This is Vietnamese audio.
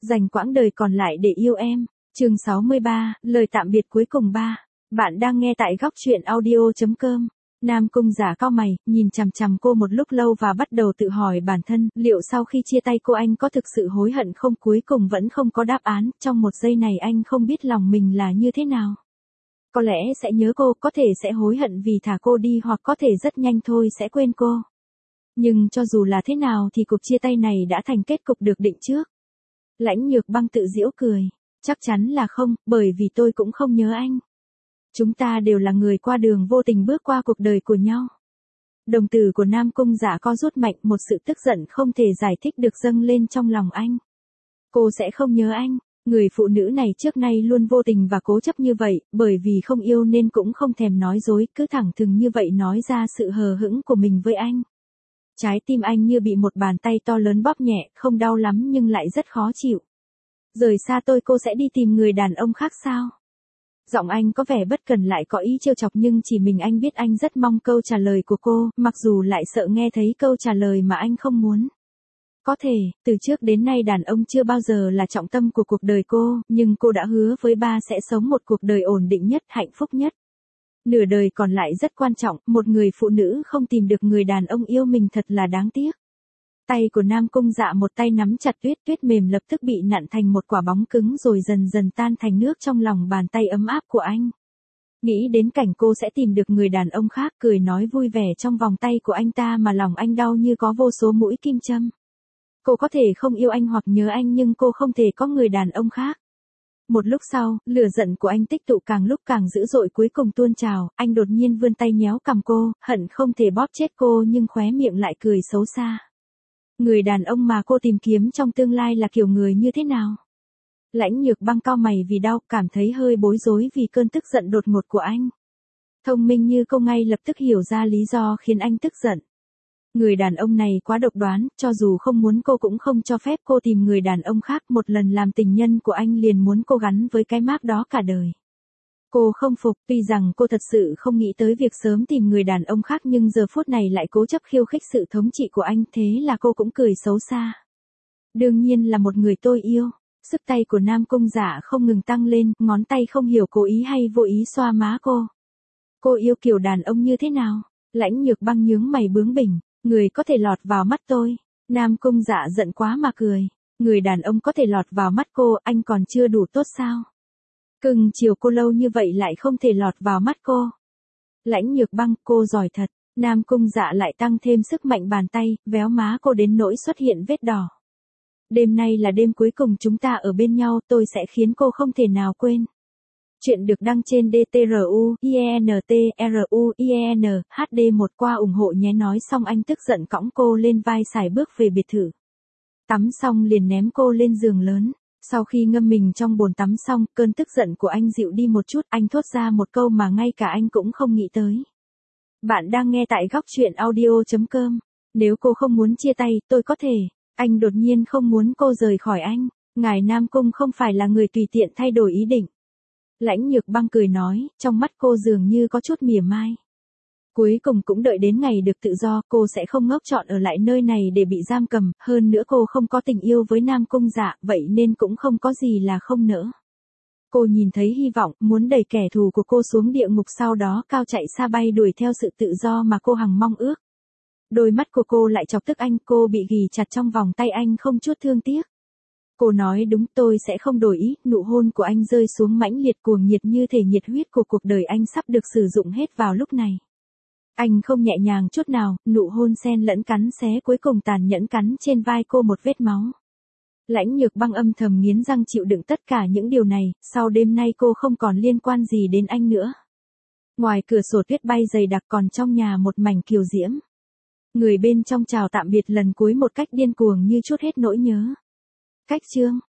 Dành quãng đời còn lại để yêu em. Chương 63, lời tạm biệt cuối cùng 3. Bạn đang nghe tại góc truyện audio.com. Nam Cung Giả cau mày, nhìn chằm chằm cô một lúc lâu và bắt đầu tự hỏi bản thân, liệu sau khi chia tay cô anh có thực sự hối hận không? Cuối cùng vẫn không có đáp án, trong một giây này anh không biết lòng mình là như thế nào. Có lẽ sẽ nhớ cô, có thể sẽ hối hận vì thả cô đi hoặc có thể rất nhanh thôi sẽ quên cô. Nhưng cho dù là thế nào thì cuộc chia tay này đã thành kết cục được định trước. Lãnh Nhược Băng tự giễu cười. Chắc chắn là không, bởi vì tôi cũng không nhớ anh. Chúng ta đều là người qua đường vô tình bước qua cuộc đời của nhau. Đồng tử của Nam Cung Giả co rút mạnh, một sự tức giận không thể giải thích được dâng lên trong lòng anh. Cô sẽ không nhớ anh. Người phụ nữ này trước nay luôn vô tình và cố chấp như vậy, bởi vì không yêu nên cũng không thèm nói dối, cứ thẳng thừng như vậy nói ra sự hờ hững của mình với anh. Trái tim anh như bị một bàn tay to lớn bóp nhẹ, không đau lắm nhưng lại rất khó chịu. Rời xa tôi cô sẽ đi tìm người đàn ông khác sao? Giọng anh có vẻ bất cần lại có ý trêu chọc nhưng chỉ mình anh biết anh rất mong câu trả lời của cô, mặc dù lại sợ nghe thấy câu trả lời mà anh không muốn. Có thể, từ trước đến nay đàn ông chưa bao giờ là trọng tâm của cuộc đời cô, nhưng cô đã hứa với ba sẽ sống một cuộc đời ổn định nhất, hạnh phúc nhất. Nửa đời còn lại rất quan trọng, một người phụ nữ không tìm được người đàn ông yêu mình thật là đáng tiếc. Tay của Nam Cung Dạ một tay nắm chặt tuyết mềm lập tức bị nặn thành một quả bóng cứng rồi dần dần tan thành nước trong lòng bàn tay ấm áp của anh. Nghĩ đến cảnh cô sẽ tìm được người đàn ông khác, cười nói vui vẻ trong vòng tay của anh ta mà lòng anh đau như có vô số mũi kim châm. Cô có thể không yêu anh hoặc nhớ anh nhưng cô không thể có người đàn ông khác. Một lúc sau, lửa giận của anh tích tụ càng lúc càng dữ dội cuối cùng tuôn trào, anh đột nhiên vươn tay nhéo cằm cô, hận không thể bóp chết cô nhưng khóe miệng lại cười xấu xa. Người đàn ông mà cô tìm kiếm trong tương lai là kiểu người như thế nào? Lãnh Nhược Băng cau mày vì đau, cảm thấy hơi bối rối vì cơn tức giận đột ngột của anh. Thông minh như cô ngay lập tức hiểu ra lý do khiến anh tức giận. Người đàn ông này quá độc đoán, cho dù không muốn cô cũng không cho phép cô tìm người đàn ông khác, một lần làm tình nhân của anh liền muốn cô gắn với cái mác đó cả đời. Cô không phục, tuy rằng cô thật sự không nghĩ tới việc sớm tìm người đàn ông khác nhưng giờ phút này lại cố chấp khiêu khích sự thống trị của anh, thế là cô cũng cười xấu xa. Đương nhiên là một người tôi yêu. Sức tay của Nam Cung Giả không ngừng tăng lên, ngón tay không hiểu cố ý hay vô ý xoa má cô. Cô yêu kiểu đàn ông như thế nào? Lãnh Nhược Băng nhướng mày bướng bỉnh. Người có thể lọt vào mắt tôi. Nam Cung Dạ giận quá mà cười. Người đàn ông có thể lọt vào mắt cô, anh còn chưa đủ tốt sao? Cưng chiều cô lâu như vậy lại không thể lọt vào mắt cô. Lãnh Nhược Băng, cô giỏi thật. Nam Cung Dạ lại tăng thêm sức mạnh bàn tay, véo má cô đến nỗi xuất hiện vết đỏ. Đêm nay là đêm cuối cùng chúng ta ở bên nhau, tôi sẽ khiến cô không thể nào quên. Chuyện được đăng trên DTRU, IENTRU, IEN, HD1 qua ủng hộ nhé. Nói xong anh tức giận cõng cô lên vai xài bước về biệt thự. Tắm xong liền ném cô lên giường lớn. Sau khi ngâm mình trong bồn tắm xong, cơn tức giận của anh dịu đi một chút, anh thốt ra một câu mà ngay cả anh cũng không nghĩ tới. Bạn đang nghe tại góc truyện audio.com. Nếu cô không muốn chia tay, tôi có thể. Anh đột nhiên không muốn cô rời khỏi anh. Ngài Nam Cung không phải là người tùy tiện thay đổi ý định. Lãnh Nhược Băng cười nói, trong mắt cô dường như có chút mỉa mai. Cuối cùng cũng đợi đến ngày được tự do, cô sẽ không ngốc trọn ở lại nơi này để bị giam cầm, hơn nữa cô không có tình yêu với Nam Cung Dạ, vậy nên cũng không có gì là không nỡ. Cô nhìn thấy hy vọng, muốn đẩy kẻ thù của cô xuống địa ngục sau đó cao chạy xa bay đuổi theo sự tự do mà cô hằng mong ước. Đôi mắt của cô lại chọc tức anh, cô bị ghì chặt trong vòng tay anh không chút thương tiếc. Cô nói đúng, tôi sẽ không đổi ý, nụ hôn của anh rơi xuống mãnh liệt cuồng nhiệt như thể nhiệt huyết của cuộc đời anh sắp được sử dụng hết vào lúc này. Anh không nhẹ nhàng chút nào, nụ hôn xen lẫn cắn xé cuối cùng tàn nhẫn cắn trên vai cô một vết máu. Lãnh Nhược Băng âm thầm nghiến răng chịu đựng tất cả những điều này, sau đêm nay cô không còn liên quan gì đến anh nữa. Ngoài cửa sổ tuyết bay dày đặc còn trong nhà một mảnh kiều diễm. Người bên trong chào tạm biệt lần cuối một cách điên cuồng như trút hết nỗi nhớ. Cách chương